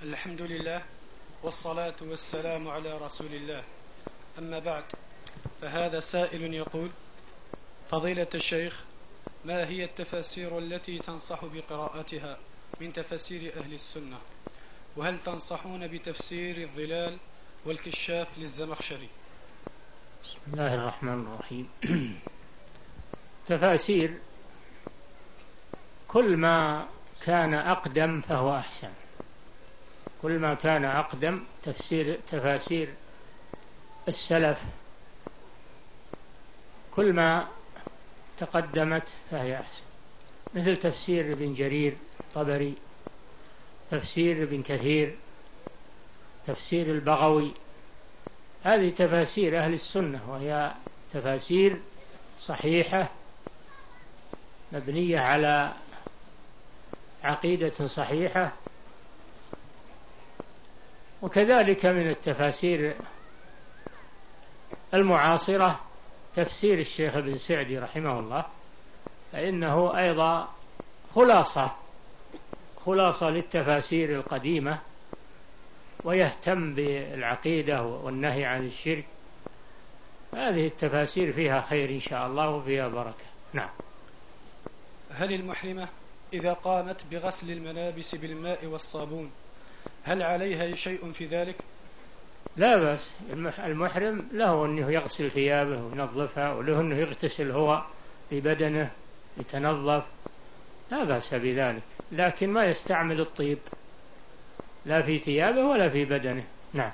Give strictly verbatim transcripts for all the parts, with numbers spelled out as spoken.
الحمد لله والصلاة والسلام على رسول الله. أما بعد، فهذا سائل يقول: فضيلة الشيخ، ما هي التفاسير التي تنصح بقراءتها من تفاسير أهل السنة؟ وهل تنصحون بتفسير الظلال والكشاف للزمخشري؟ بسم الله الرحمن الرحيم. تفاسير كل ما كان أقدم فهو أحسن، كل ما كان أقدم تفسير تفاسير السلف كل ما تقدمت فهي أحسن، مثل تفسير ابن جرير الطبري، تفسير ابن كثير، تفسير البغوي. هذه تفاسير أهل السنة، وهي تفاسير صحيحة مبنية على عقيدة صحيحة. وكذلك من التفاسير المعاصرة تفسير الشيخ ابن سعدي رحمه الله، فإنه أيضا خلاصة خلاصة للتفاسير القديمة، ويهتم بالعقيدة والنهي عن الشرك. هذه التفاسير فيها خير إن شاء الله وفيها بركة. نعم. هل المحرمة إذا قامت بغسل الملابس بالماء والصابون هل عليها شيء في ذلك؟ لا بأس، المحرم له أنه يغسل ثيابه وينظفها، وله أنه يغتسل هو في بدنه يتنظف، لا بأس بذلك، لكن ما يستعمل الطيب لا في ثيابه ولا في بدنه. نعم.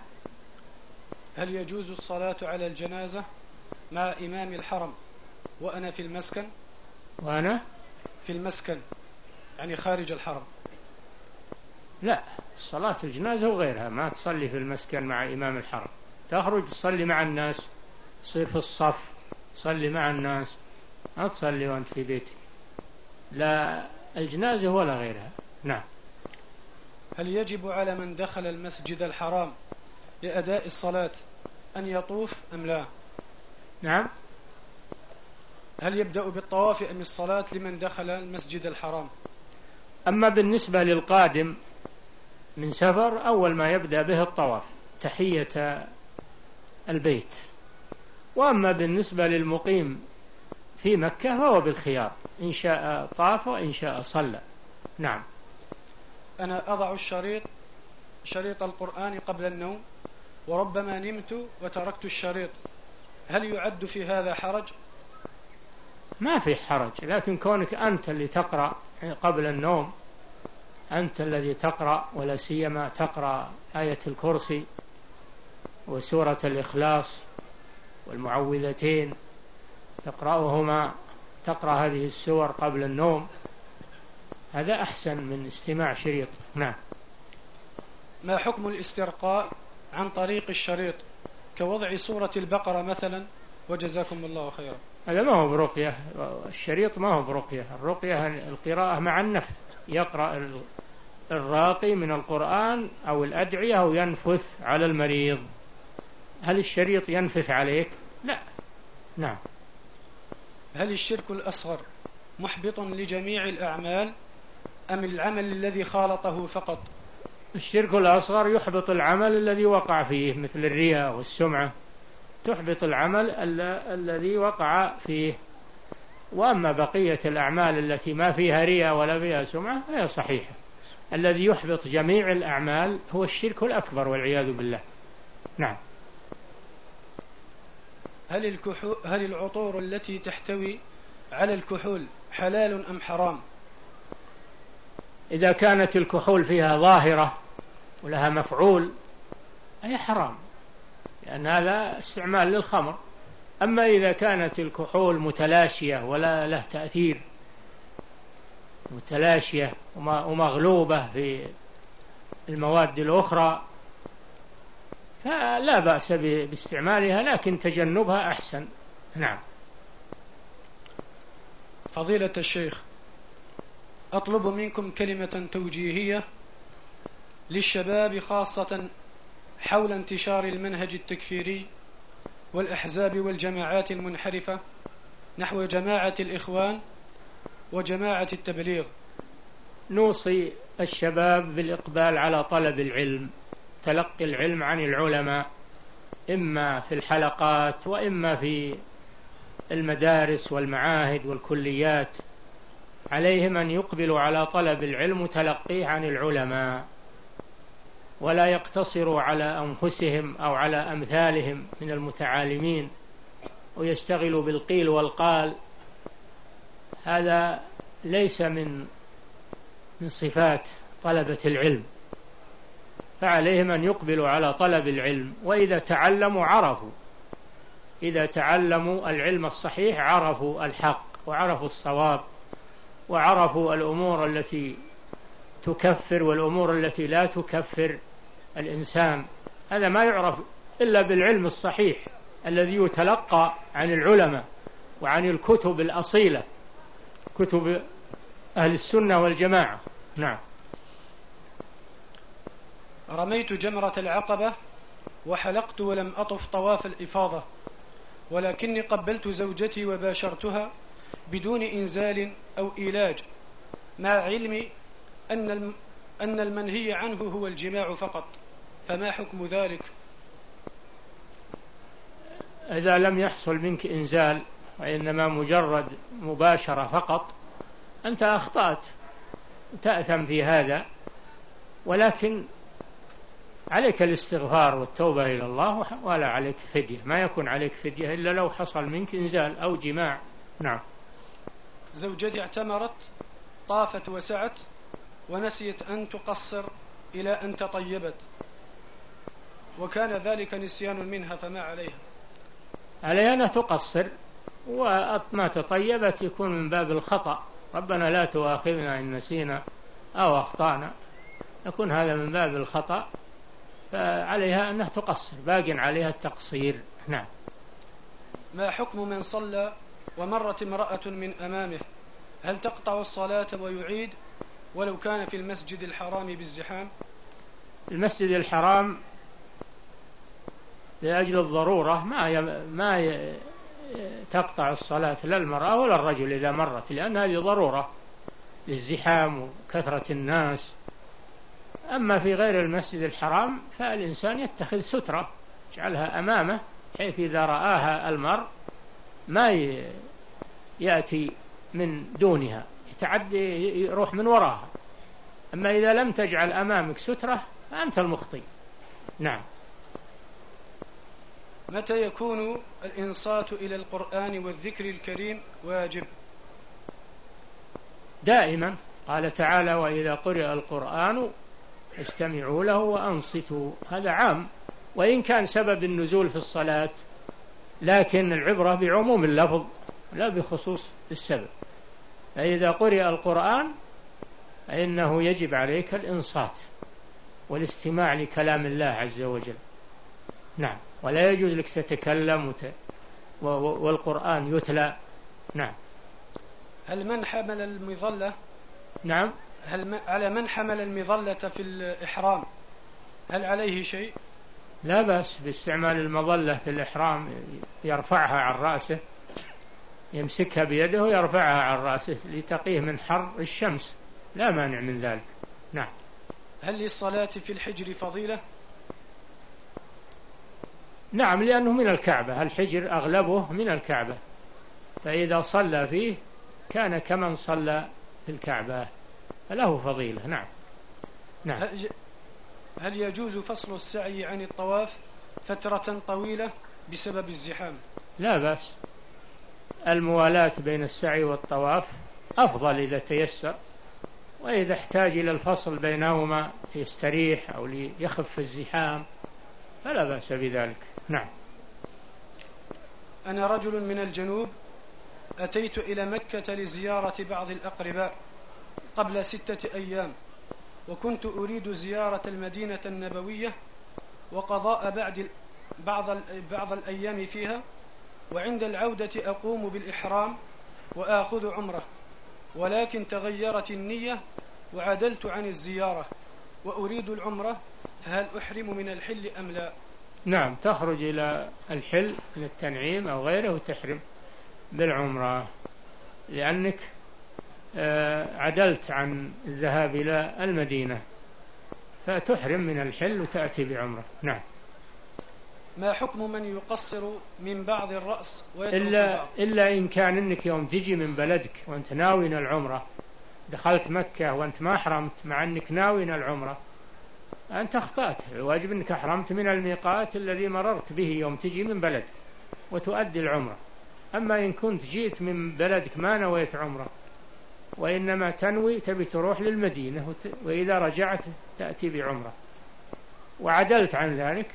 هل يجوز الصلاة على الجنازة مع إمام الحرم وأنا في المسكن؟ وأنا في المسكن يعني خارج الحرم. لا، صلاة الجنازة وغيرها ما تصلي في المسكن مع إمام الحرم، تخرج تصلي مع الناس، تصير في الصف تصلي مع الناس، ما تصلي وأنت في بيتك، لا الجنازة ولا غيرها. نعم. هل يجب على من دخل المسجد الحرام لأداء الصلاة أن يطوف أم لا؟ نعم. هل يبدأ بالطواف أم الصلاة لمن دخل المسجد الحرام؟ أما بالنسبة للقادم من سفر، أول ما يبدأ به الطواف تحية البيت، وأما بالنسبة للمقيم في مكة فهو بالخيار، إن شاء طاف وإن شاء صلى. نعم. أنا أضع الشريط شريط القرآن قبل النوم، وربما نمت وتركت الشريط، هل يعد في هذا حرج؟ ما في حرج، لكن كونك أنت اللي تقرأ قبل النوم، أنت الذي تقرأ، ولا سيما تقرأ آية الكرسي وسورة الإخلاص والمعوذتين، تقرأهما تقرأ هذه السور قبل النوم، هذا أحسن من استماع شريط. نعم. ما حكم الاسترقاء عن طريق الشريط كوضع سورة البقرة مثلا؟ وجزاكم الله خيرا. هذا ما هو برقية، الشريط ما هو برقية، الرقية القراءة مع النفث، يقرأ الراقي من القرآن أو الأدعية أو ينفث على المريض. هل الشريط ينفث عليك؟ لا. نعم. هل الشرك الأصغر محبط لجميع الأعمال أم العمل الذي خالطه فقط؟ الشرك الأصغر يحبط العمل الذي وقع فيه، مثل الرياء والسمعة، تحبط العمل الذي وقع فيه. وأما بقية الأعمال التي ما فيها رياء ولا فيها سمعة فهي صحيحة. الذي يحبط جميع الأعمال هو الشرك الأكبر والعياذ بالله. نعم. هل الكحول هل العطور التي تحتوي على الكحول حلال أم حرام؟ إذا كانت الكحول فيها ظاهرة ولها مفعول هي حرام، لأن هذا استعمال للخمر. أما إذا كانت الكحول متلاشية ولا له تأثير، متلاشية ومغلوبة في المواد الأخرى، فلا بأس باستعمالها، لكن تجنبها أحسن. نعم. فضيلة الشيخ، أطلب منكم كلمة توجيهية للشباب خاصة حول انتشار المنهج التكفيري والأحزاب والجماعات المنحرفة نحو جماعة الإخوان وجماعة التبليغ. نوصي الشباب بالإقبال على طلب العلم، تلقي العلم عن العلماء، إما في الحلقات وإما في المدارس والمعاهد والكليات. عليهم أن يقبلوا على طلب العلم وتلقيه عن العلماء، ولا يقتصروا على أنفسهم أو على أمثالهم من المتعالمين ويشتغلوا بالقيل والقال. هذا ليس من من صفات طلبة العلم، فعليهم أن يقبلوا على طلب العلم. وإذا تعلموا عرفوا، إذا تعلموا العلم الصحيح عرفوا الحق وعرفوا الصواب وعرفوا الأمور التي تكفر والأمور التي لا تكفر الإنسان. هذا ما يعرف إلا بالعلم الصحيح الذي يتلقى عن العلماء وعن الكتب الأصيلة، كتب أهل السنة والجماعة. نعم. رميت جمرة العقبة وحلقت ولم أطف طواف الإفاضة، ولكني قبلت زوجتي وباشرتها بدون إنزال أو إيلاج، مع علمي أن أن المنهي عنه هو الجماع فقط، فما حكم ذلك؟ إذا لم يحصل منك إنزال وإنما مجرد مباشرة فقط أنت أخطأت، تأثم في هذا، ولكن عليك الاستغفار والتوبة إلى الله، ولا عليك فدية. ما يكون عليك فدية إلا لو حصل منك إنزال أو جماع. نعم. زوجتي اعتمرت، طافت وسعت، ونسيت أن تقصر إلى أن تطيبت، وكان ذلك نسيان منها، فما عليها؟ عليها أن تقصر، وما تطيبت يكون من باب الخطأ. ربنا لا تؤاخذنا إن نسينا أو أخطأنا، يكون هذا من باب الخطأ، فعليها أنها تقصر، باق عليها التقصير. نعم. ما حكم من صلى ومرت امرأة من أمامه، هل تقطع الصلاة ويعيد ولو كان في المسجد الحرام بالزحام؟ المسجد الحرام لأجل الضرورة ما ما تقطع الصلاة لا المرأة ولا الرجل إذا مرت، لأن هذه ضرورة للزحام وكثرة الناس. أما في غير المسجد الحرام فالإنسان يتخذ سترة يجعلها أمامه، حيث إذا رآها المرء ما يأتي من دونها، يتعدي يروح من وراها. أما إذا لم تجعل أمامك سترة فأنت المخطئ. نعم. متى يكون الإنصات إلى القرآن والذكر الكريم واجب؟ دائما. قال تعالى: وإذا قرئ القرآن استمعوا له وأنصتوا. هذا عام، وإن كان سبب النزول في الصلاة، لكن العبرة بعموم اللفظ لا بخصوص السبب. فإذا قرئ القرآن فإنه يجب عليك الإنصات والاستماع لكلام الله عز وجل. نعم. ولا يجوز لك تتكلم وت... و... والقرآن يتلى. نعم. هل من حمل المظلة نعم هل م... على من حمل المظلة في الإحرام هل عليه شيء؟ لا بأس باستعمال المظلة في الإحرام، يرفعها عن رأسه، يمسكها بيده ويرفعها عن رأسه لتقيه من حر الشمس، لا مانع من ذلك. نعم. هل للصلاة في الحجر فضيلة؟ نعم، لأنه من الكعبة، الحجر أغلبه من الكعبة، فإذا صلى فيه كان كمن صلى في الكعبة، فله فضيلة. نعم. نعم. هل يجوز فصل السعي عن الطواف فترة طويلة بسبب الزحام؟ لا بأس، الموالاة بين السعي والطواف أفضل إذا تيسر، وإذا احتاج إلى الفصل بينهما يستريح أو ليخف الزحام فلا بأس بذلك. نعم. أنا رجل من الجنوب، أتيت إلى مكة لزيارة بعض الأقرباء قبل ستة أيام، وكنت أريد زيارة المدينة النبوية وقضاء بعد بعض بعض الأيام فيها، وعند العودة أقوم بالإحرام وآخذ عمرة، ولكن تغيرت النية وعدلت عن الزيارة وأريد العمرة، فهل أحرم من الحل أم لا؟ نعم، تخرج إلى الحل من التنعيم أو غيره وتحرم بالعمرة، لأنك عدلت عن الذهاب إلى المدينة فتحرم من الحل وتأتي بعمرة. نعم. ما حكم من يقصر من بعض الرأس ويترك إلا, البعض؟ إلا إن كان إنك يوم تجي من بلدك وأنت ناوين العمرة، دخلت مكة وأنت ما أحرمت مع أنك ناوين العمرة، أنت أخطأت. الواجب أنك أحرمت من الميقات الذي مررت به يوم تجي من بلدك وتؤدي العمرة. أما إن كنت جيت من بلدك ما نويت عمرة وإنما تنوي تبي تروح للمدينة وإذا رجعت تأتي بعمرة وعدلت عن ذلك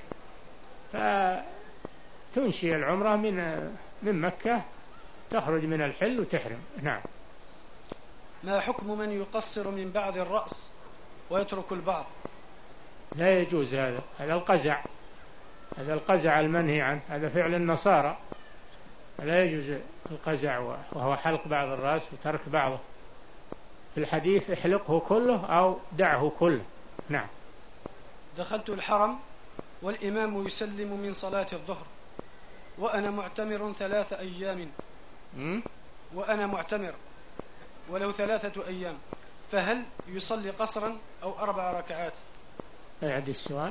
فتنشي العمرة من من مكة، تخرج من الحل وتحرم. نعم. ما حكم من يقصر من بعض الرأس ويترك البعض؟ لا يجوز هذا، هذا القزع، هذا القزع المنهي عنه، هذا فعل النصارى. لا يجوز القزع وهو حلق بعض الرأس وترك بعضه. في الحديث احلقه كله أو دعه كله. نعم. دخلت الحرم والإمام يسلم من صلاة الظهر وأنا معتمر ثلاث أيام م? وأنا معتمر ولو ثلاثة أيام، فهل يصلي قصرا أو أربع ركعات؟ أعد السؤال.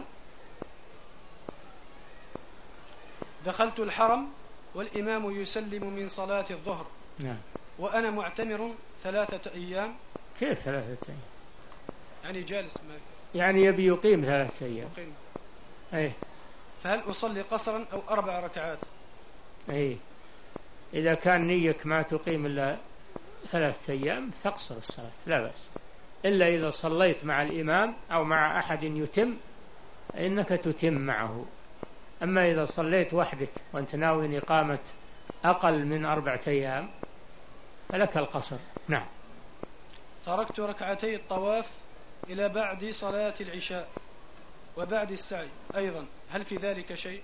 دخلت الحرم والإمام يسلم من صلاة الظهر. نعم. وأنا معتمر ثلاثة أيام. كيف ثلاثة أيام؟ يعني جالس ما يعني يبي يقيم ثلاثة أيام. يقيم. أي. فهل أصلي قصرا أو أربع ركعات؟ أي. إذا كان نيك ما تقيم إلا ثلاثة أيام تقصر الصلاة لا بأس، إلا إذا صليت مع الإمام أو مع أحد يتم إنك تتم معه. أما إذا صليت وحدك وأنت ناوي إقامة أقل من أربعة أيام فلك القصر. نعم. تركت ركعتي الطواف إلى بعد صلاة العشاء وبعد السعي أيضا، هل في ذلك شيء؟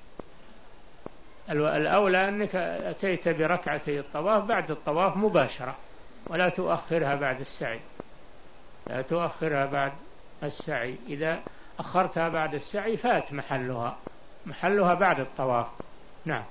الأولى أنك أتيت بركعتي الطواف بعد الطواف مباشرة ولا تؤخرها بعد السعي، لا تؤخرها بعد السعي. إذا أخرتها بعد السعي فات محلها محلها بعد الطواف. نعم.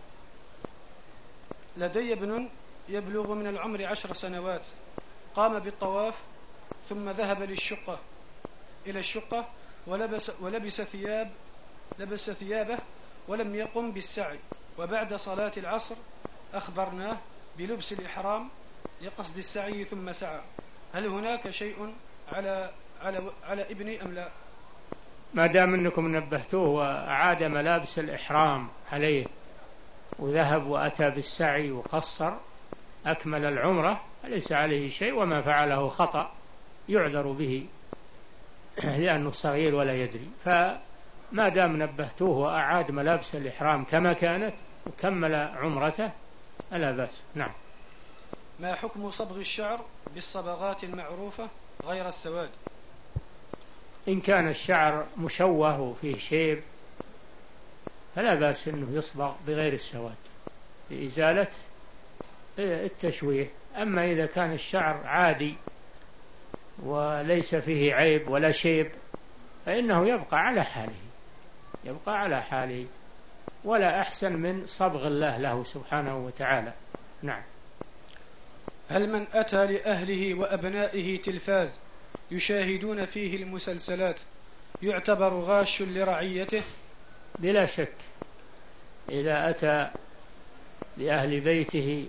لدي ابن يبلغ من العمر عشر سنوات، قام بالطواف ثم ذهب للشقة إلى الشقة ولبس, ولبس ثياب لبس ثيابه ولم يقم بالسعي، وبعد صلاة العصر أخبرناه بلبس الإحرام لقصد السعي ثم سعى، هل هناك شيء على, على, على ابني أم لا؟ ما دام أنكم نبهتوه وأعاد ملابس الإحرام عليه وذهب وأتى بالسعي وقصر أكمل العمرة فليس عليه شيء، وما فعله خطأ يعذر به لأنه صغير ولا يدري. فما دام نبهتوه وأعاد ملابس الإحرام كما كانت وكمل عمرته ألا بأس. نعم. ما حكم صبغ الشعر بالصبغات المعروفة غير السواد؟ إن كان الشعر مشوه وفيه شيب فلا بأس أنه يصبغ بغير السواد لإزالة التشويه. أما إذا كان الشعر عادي وليس فيه عيب ولا شيب فإنه يبقى على حاله يبقى على حاله ولا أحسن من صبغ الله له سبحانه وتعالى. نعم. هل من أتى لأهله وأبنائه تلفاز يشاهدون فيه المسلسلات يعتبر غاش لرعيته؟ بلا شك، إذا أتى لأهل بيته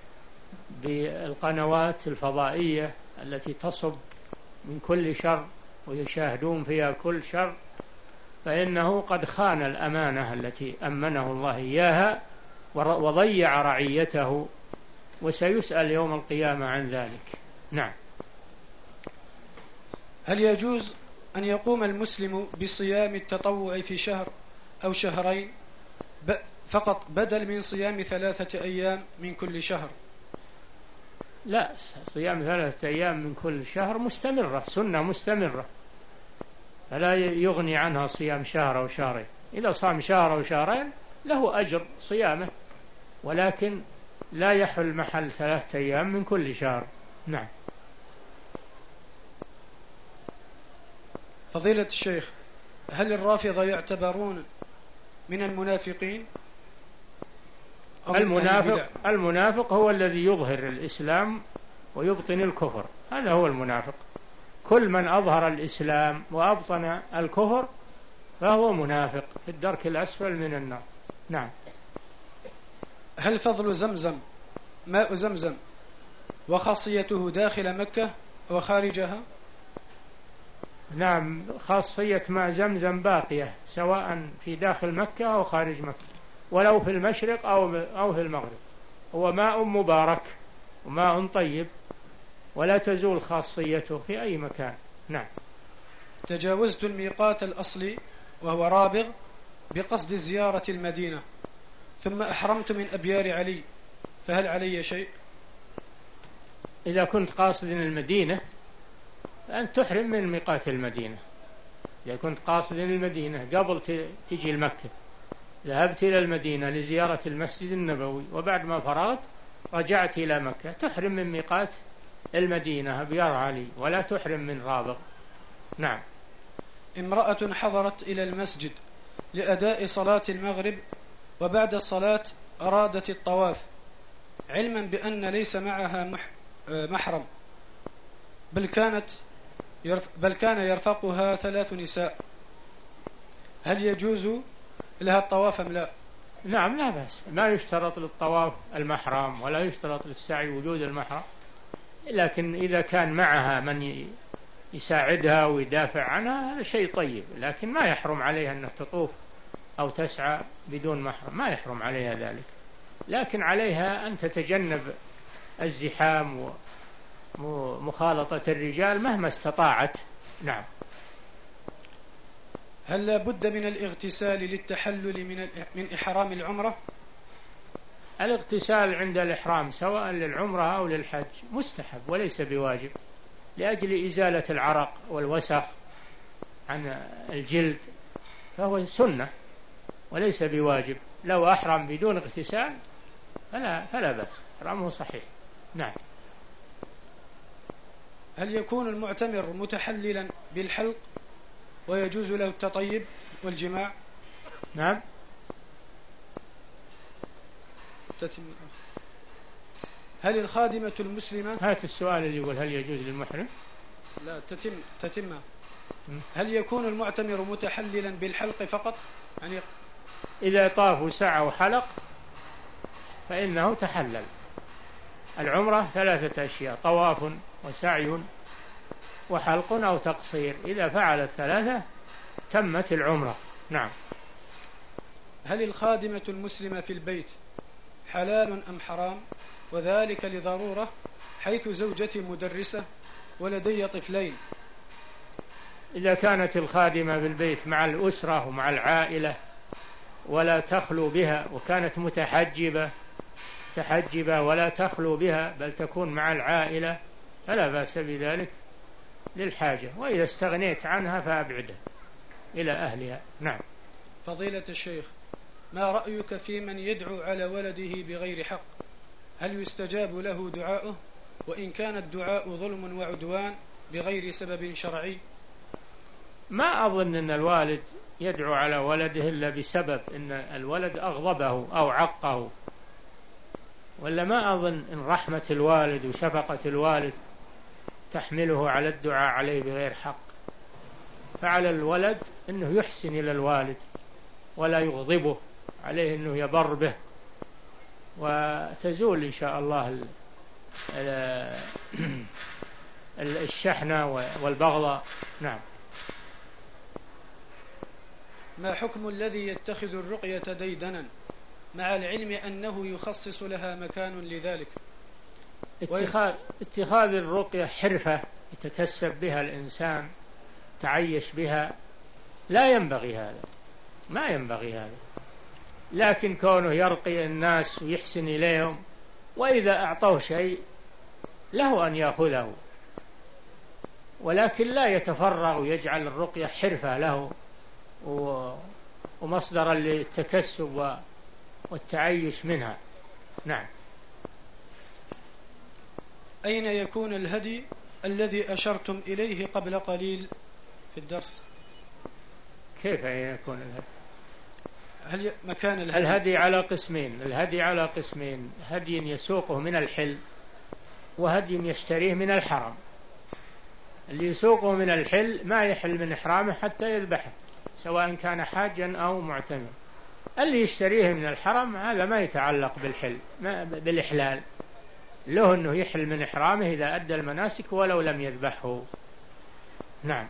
بالقنوات الفضائية التي تصب من كل شر ويشاهدون فيها كل شر فإنه قد خان الأمانة التي أمنه الله إياها وضيع رعيته وسيسأل يوم القيامة عن ذلك. نعم. هل يجوز أن يقوم المسلم بصيام التطوع في شهر أو شهرين فقط بدل من صيام ثلاثة أيام من كل شهر؟ لا، صيام ثلاثة أيام من كل شهر مستمرة، سنة مستمرة، فلا يغني عنها صيام شهر أو شهرين. إذا صام شهر أو شهرين له أجر صيامه، ولكن لا يحل محل ثلاثة أيام من كل شهر. نعم. فضيلة الشيخ، هل الرافضة يعتبرون من المنافقين؟ المنافق, المنافق هو الذي يظهر الإسلام ويبطن الكفر، هذا هو المنافق. كل من أظهر الإسلام وأبطن الكفر فهو منافق في الدرك الأسفل من النار. نعم. هل فضل زمزم ماء زمزم وخاصيته داخل مكة وخارجها؟ نعم، خاصية ماء زمزم باقية سواء في داخل مكة أو خارج مكة، ولو في المشرق أو أو في المغرب، هو ماء مبارك وماء طيب ولا تزول خاصيته في أي مكان. نعم. تجاوزت الميقات الأصلي وهو رابغ بقصد زيارة المدينة، ثم أحرمت من أبيار علي، فهل علي شيء؟ إذا كنت قاصد المدينة أن تحرم من ميقات المدينة. إذا كنت قاصد المدينة قبل تجي المكة، ذهبت إلى المدينة لزيارة المسجد النبوي وبعد ما فرغت رجعت إلى مكة، تحرم من ميقات المدينة أبيار علي ولا تحرم من رابغ. نعم. امرأة حضرت إلى المسجد لأداء صلاة المغرب، وبعد الصلاة أرادت الطواف علما بأن ليس معها محرم، بل كانت بل كان يرفقها ثلاث نساء، هل يجوز لها الطواف أم لا؟ نعم، لا بأس، ما يشترط للطواف المحرم ولا يشترط للسعي وجود المحرم، لكن إذا كان معها من يساعدها ويدافع عنها هذا شيء طيب، لكن ما يحرم عليها أن تطوف أو تسعى بدون محرم، ما يحرم عليها ذلك، لكن عليها أن تتجنب الزحام ومخالطة الرجال مهما استطاعت. نعم. هل لا بد من الاغتسال للتحلل من من إحرام العمرة؟ الاغتسال عند الإحرام سواء للعمرة أو للحج مستحب وليس بواجب، لأجل إزالة العرق والوسخ عن الجلد، فهو سنة وليس بواجب. لو أحرم بدون اغتسال فلا, فلا بأس، إحرامه صحيح. نعم. هل يكون المعتمر متحللا بالحلق ويجوز له التطيب والجماع؟ نعم. هل الخادمة المسلمة، هات السؤال اللي يقول هل يجوز للمحرم؟ لا تتم تتم هل يكون المعتمر متحللا بالحلق فقط؟ يعني إذا طاف وسعى وحلق فإنه تحلل. العمرة ثلاثة أشياء: طواف وسعي وحلق أو تقصير، إذا فعل الثلاثة تمت العمرة. نعم. هل الخادمة المسلمة في البيت حلال أم حرام؟ وذلك لضرورة، حيث زوجتي مدرسة ولدي طفلين. إذا كانت الخادمة بالبيت مع الأسرة ومع العائلة ولا تخلو بها، وكانت متحجبة تحجبة ولا تخلو بها بل تكون مع العائلة فلا بأس بذلك للحاجة، وإذا استغنيت عنها فأبعدها إلى أهلها. نعم. فضيلة الشيخ، ما رأيك في من يدعو على ولده بغير حق؟ هل يستجاب له دعاؤه وإن كان الدعاء ظلم وعدوان بغير سبب شرعي؟ ما أظن أن الوالد يدعو على ولده إلا بسبب أن الولد أغضبه أو عقه، ولا ما أظن أن رحمة الوالد وشفقة الوالد تحمله على الدعاء عليه بغير حق. فعلى الولد أنه يحسن إلى الوالد ولا يغضبه، عليه أنه يبر به، وتزول إن شاء الله الشحنة والبغضة. نعم. ما حكم الذي يتخذ الرقية ديدنا مع العلم أنه يخصص لها مكان لذلك؟ اتخاذ, اتخاذ الرقية حرفة يتكسب بها الإنسان تعيش بها لا ينبغي هذا، ما ينبغي هذا، لكن كونه يرقي الناس ويحسن إليهم، وإذا أعطوه شيء له أن يأخذه، ولكن لا يتفرغ ويجعل الرقية حرفة له ومصدرا للتكسب والتعيش منها. نعم. أين يكون الهدي الذي أشرتم إليه قبل قليل في الدرس؟ كيف أين يكون الهدي؟ هل مكان الهدي؟ الهدي على قسمين الهدي على قسمين هدي يسوقه من الحل وهدي يشتريه من الحرم. اللي يسوقه من الحل ما يحل من إحرامه حتى يذبحه، سواء كان حاجا أو معتمر. اللي يشتريه من الحرم هذا ما يتعلق بالحل، ما بالإحلال، له أنه يحل من إحرامه إذا أدى المناسك ولو لم يذبحه. نعم.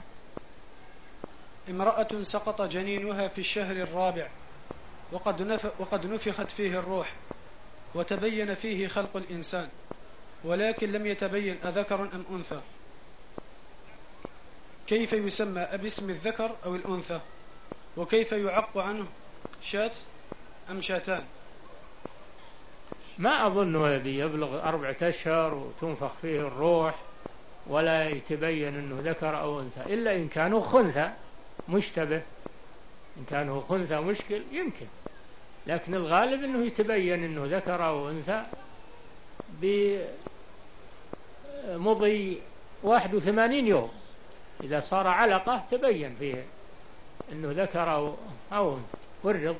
امرأة سقط جنينها في الشهر الرابع وقد, نف وقد نفخت فيه الروح وتبين فيه خلق الإنسان، ولكن لم يتبين أذكر أم أنثى، كيف يسمى باسم الذكر أو الأنثى؟ وكيف يعق عنه شاة أم شاتان؟ ما أظنه يبلغ أربعة أشهر وتنفخ فيه الروح ولا يتبين أنه ذكر أو أنثى، إلا إن كانوا خنثى مشتبه. إن كانوا خنثى مشكل يمكن، لكن الغالب أنه يتبين أنه ذكر أو أنثى بمضي واحد وثمانين يوم. إذا صار علقة تبين فيه أنه ذكر أو أنثى والرض.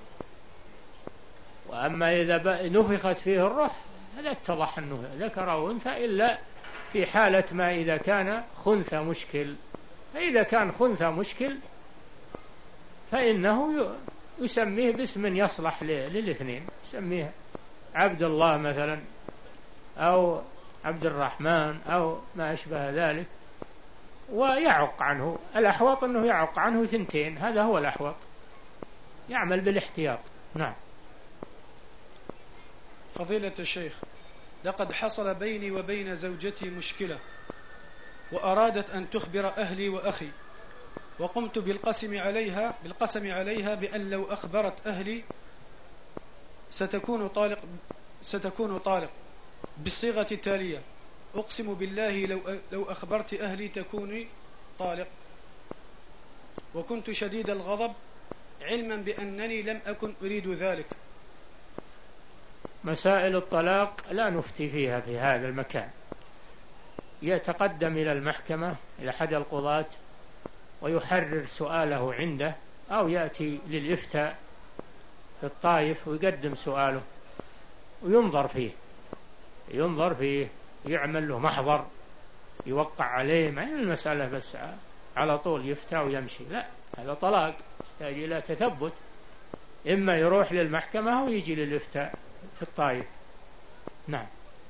وأما إذا نفخت فيه الروح فلا اتضح أنه ذكر أو أنثى، إلا في حالة ما إذا كان خنثى مشكل. فإذا كان خنثى مشكل فإنه يسميه باسم يصلح للاثنين، يسميه عبد الله مثلا أو عبد الرحمن أو ما أشبه ذلك، ويعق عنه. الأحوط أنه يعق عنه ثنتين، هذا هو الأحوط، يعمل بالاحتياط. نعم. فضيلة الشيخ، لقد حصل بيني وبين زوجتي مشكلة وأرادت أن تخبر أهلي وأخي، وقمت بالقسم عليها بالقسم عليها بأن لو أخبرت أهلي ستكون طالق ستكون طالق بالصيغة التالية: أقسم بالله لو لو أخبرت أهلي تكوني طالق. وكنت شديد الغضب علما بأنني لم أكن أريد ذلك. مسائل الطلاق لا نفتي فيها في هذا المكان، يتقدم إلى المحكمة إلى أحد القضاة ويحرر سؤاله عنده، أو يأتي للإفتاء في الطائف ويقدم سؤاله وينظر فيه ينظر فيه يعمل له محضر يوقع عليه. ما هي المسألة بس على طول يفتى ويمشي، لا، هذا طلاق يحتاج إلى تثبت، إما يروح للمحكمة أو يجي للإفتاء في الطائف. نعم.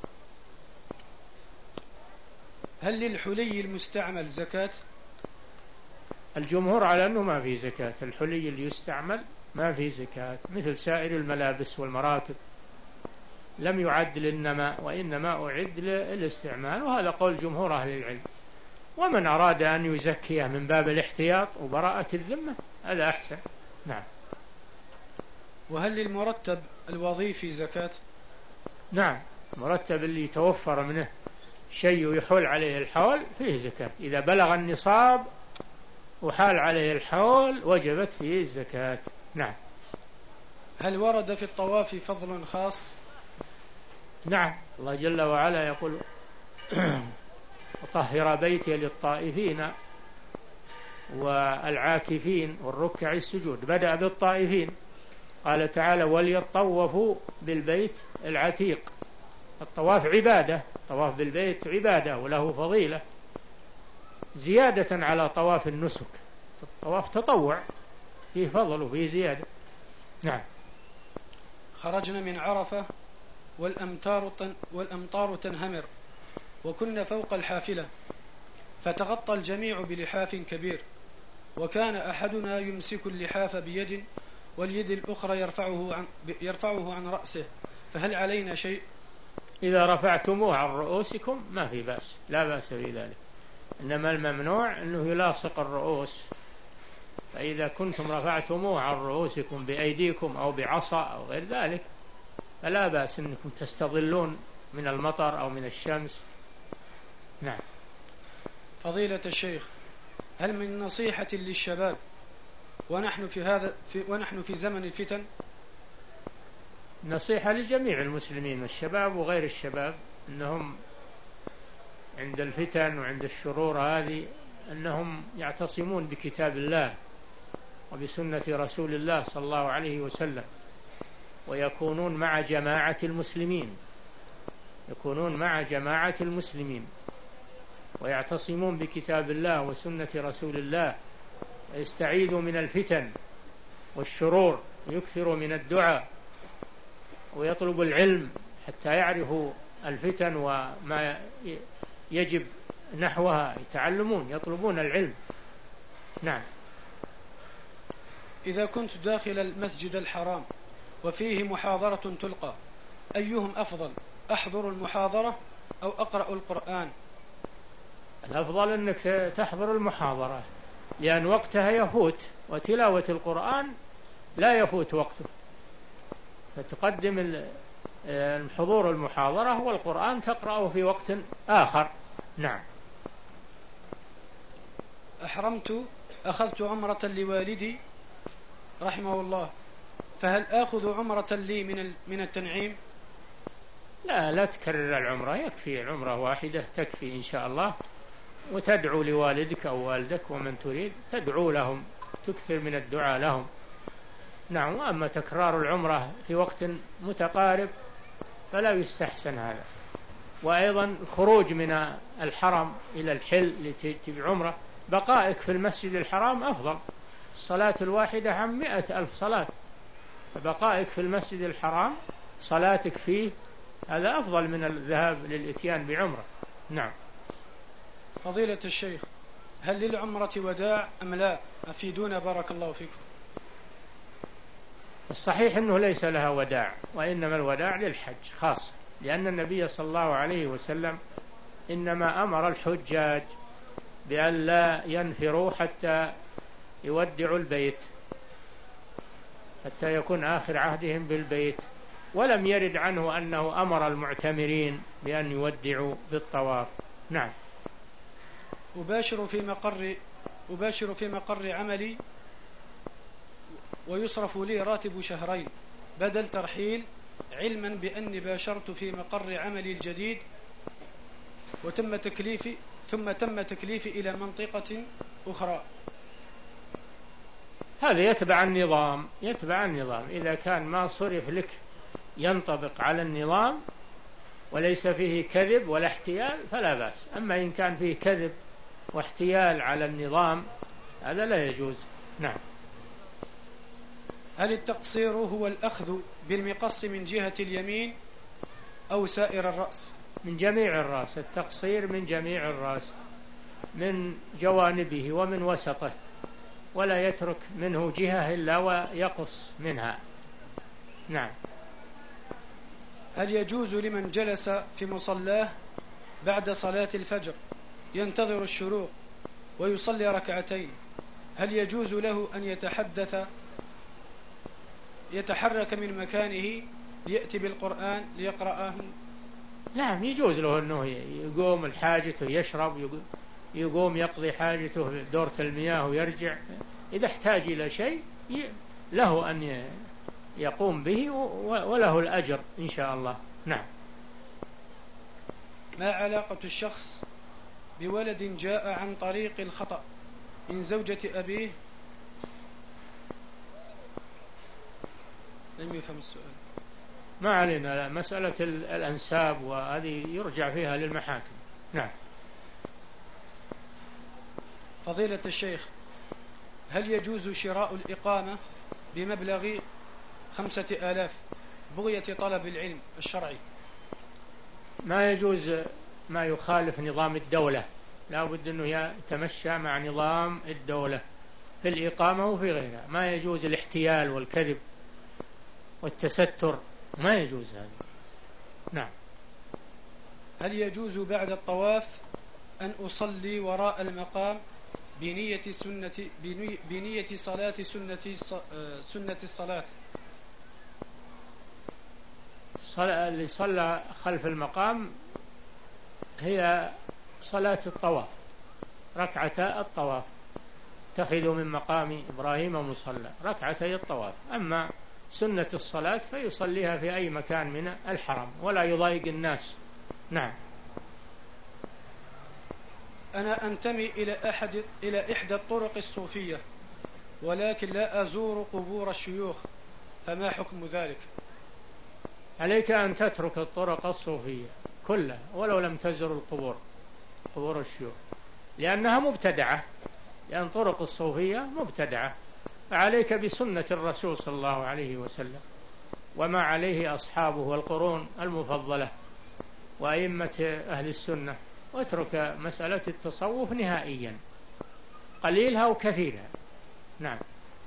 هل للحلي المستعمل زكاة؟ الجمهور على أنه ما في زكاة. الحلي اللي يستعمل ما في زكاة، مثل سائر الملابس والمراكب، لم يعد للنماء وإنما أعد للاستعمال، وهذا قول جمهور أهل العلم. ومن أراد أن يزكيه من باب الاحتياط وبراءة الذمة هذا أحسن. نعم. وهل للمرتب الوظيفي زكاة؟ نعم، مرتب اللي يتوفر منه شيء يحول عليه الحول فيه زكاة، إذا بلغ النصاب وحال عليه الحول وجبت فيه الزكاة. نعم. هل ورد في الطواف فضل خاص؟ نعم، الله جل وعلا يقول: وطهر بيتي للطائفين والعاكفين والركع السجود. بدأ بالطائفين، قال تعالى: وليطوفوا بالبيت العتيق. الطواف عبادة، الطواف بالبيت عبادة وله فضيلة زيادة على طواف النسك. الطواف تطوع فيه فضل وفيه زيادة. نعم. خرجنا من عرفة والأمطار والأمطار تنهمر وكنا فوق الحافلة، فتغطى الجميع بلحاف كبير، وكان أحدنا يمسك اللحاف بيد واليد الأخرى يرفعه عن, يرفعه عن رأسه، فهل علينا شيء؟ إذا رفعتموه عن رؤوسكم ما في بأس، لا بأس بذلك، إنما الممنوع أنه يلاصق الرؤوس. فإذا كنتم رفعتموه عن رؤوسكم بأيديكم أو بعصا أو غير ذلك فلا بأس أنكم تستظلون من المطر أو من الشمس. نعم. فضيلة الشيخ، هل من نصيحة للشباب ونحن في هذا في ونحن في زمن الفتن؟ نصيحة لجميع المسلمين، الشباب وغير الشباب، أنهم عند الفتن وعند الشرور هذه أنهم يعتصمون بكتاب الله وبسنة رسول الله صلى الله عليه وسلم، ويكونون مع جماعة المسلمين، يكونون مع جماعة المسلمين ويعتصمون بكتاب الله وسنة رسول الله، ويستعيذوا من الفتن والشرور، ويكثروا من الدعاء، ويطلبوا العلم حتى يعرفوا الفتن وما يجب نحوها، يتعلمون يطلبون العلم. نعم. إذا كنت داخل المسجد الحرام وفيه محاضرة تلقى، أيهم أفضل، أحضر المحاضرة أو أقرأ القرآن؟ الأفضل أنك تحضر المحاضرة، لأن وقتها يفوت، وتلاوة القرآن لا يفوت وقته، فتقدم الحضور المحاضرة والقرآن تقرأه في وقت آخر. نعم. أحرمت أخذت عمرة لوالدي رحمه الله، فهل آخذ عمرة لي من من التنعيم؟ لا لا تكرر العمرة، يكفي عمرة واحدة تكفي إن شاء الله، وتدعو لوالدك أو والدك ومن تريد تدعو لهم، تكثر من الدعاء لهم. نعم. وأما تكرار العمرة في وقت متقارب فلا يستحسن هذا. وأيضا الخروج من الحرم إلى الحل لتتبع عمرة، بقائك في المسجد الحرام أفضل، الصلاة الواحدة عن مئة ألف صلاة، فبقائك في المسجد الحرام صلاتك فيه هذا أفضل من الذهاب للإتيان بعمرة. نعم. فضيلة الشيخ، هل للعمرة وداع أم لا؟ أفيدونا بارك الله فيكم. الصحيح أنه ليس لها وداع، وإنما الوداع للحج خاصة، لأن النبي صلى الله عليه وسلم إنما أمر الحجاج بأن لا ينفروا حتى يودعوا البيت، حتى يكون آخر عهدهم بالبيت، ولم يرد عنه أنه أمر المعتمرين بأن يودعوا بالطواف. نعم. أباشر في مقر أباشر في مقر عملي ويصرف لي راتب شهرين بدل ترحيل، علما بأني باشرت في مقر عملي الجديد وتم تكليفي ثم تم تكليفي إلى منطقة أخرى. هذا يتبع النظام، يتبع النظام. إذا كان ما صرف لك ينطبق على النظام وليس فيه كذب ولا احتيال فلا بأس. أما إن كان فيه كذب واحتيال على النظام هذا لا يجوز. نعم. هل التقصير هو الأخذ بالمقص من جهة اليمين أو سائر الرأس؟ من جميع الرأس، التقصير من جميع الرأس، من جوانبه ومن وسطه، ولا يترك منه جهة إلا ويقص منها. نعم. هل يجوز لمن جلس في مصلاه بعد صلاة الفجر ينتظر الشروق ويصلي ركعتين، هل يجوز له أن يتحدث يتحرك من مكانه ليأتي بالقرآن ليقرأه؟ نعم يجوز له أنه يقوم الحاجته يشرب، يقوم يقضي حاجته في دورة المياه ويرجع، إذا احتاج إلى شيء له أن يقوم به وله الأجر إن شاء الله. نعم. ما علاقة الشخص بولد جاء عن طريق الخطأ من زوجة أبيه؟ لم يفهم السؤال. ما علينا، مسألة الأنساب وهذه يرجع فيها للمحاكم. نعم. فضيلة الشيخ، هل يجوز شراء الإقامة بمبلغ خمسة آلاف بغية طلب العلم الشرعي؟ ما يجوز ما يخالف نظام الدولة، لا بد أنه يتمشى مع نظام الدولة في الإقامة وفي غيرها. ما يجوز الاحتيال والكذب والتستر، ما يجوز هذا. نعم. هل يجوز بعد الطواف أن أصلي وراء المقام بنية سنة بنية صلاة سنة سنة الصلاة؟ اللي صلى خلف المقام هي صلاة الطواف، ركعتا الطواف، اتخذوا من مقام إبراهيم مصلى، ركعتي الطواف. أما سنة الصلاة فيصليها في أي مكان من الحرم ولا يضايق الناس. نعم. أنا أنتمي إلى أحد إلى إحدى الطرق الصوفية ولكن لا أزور قبور الشيوخ، فما حكم ذلك؟ عليك أن تترك الطرق الصوفية كله ولو لم تزر القبور، قبور الشيوخ، لأنها مبتدعة، لأن طرق الصوفية مبتدعة. فعليك بسنة الرسول صلى الله عليه وسلم وما عليه أصحابه والقرون المفضلة وأئمة أهل السنة، واترك مسألة التصوف نهائيا، قليلها وكثيرها. نعم.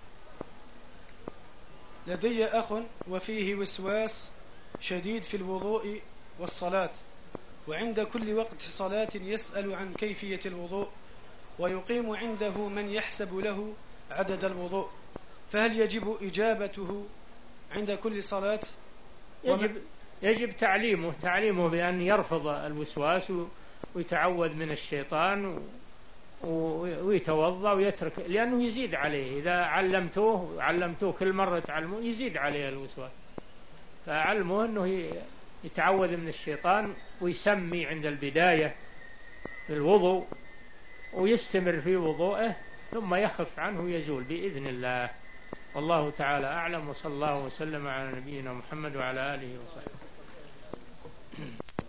لدي أخ وفيه وسواس شديد في الوضوء والصلاة، وعند كل وقت صلاة يسأل عن كيفية الوضوء، ويقيم عنده من يحسب له عدد الوضوء، فهل يجب إجابته عند كل صلاة؟ يجب, يجب تعليمه تعليمه بأن يرفض الوسواس ويتعوذ من الشيطان ويتوضأ ويترك، لأنه يزيد عليه. إذا علمتوه علمتوه كل مرة تعلموه يزيد عليه الوسواس، فعلمه أنه يتعوذ من الشيطان ويسمي عند البداية في الوضوء ويستمر في وضوءه، ثم يخف عنه يزول بإذن الله. والله تعالى أعلم، وصلى الله وسلم على نبينا محمد وعلى آله وصحبه.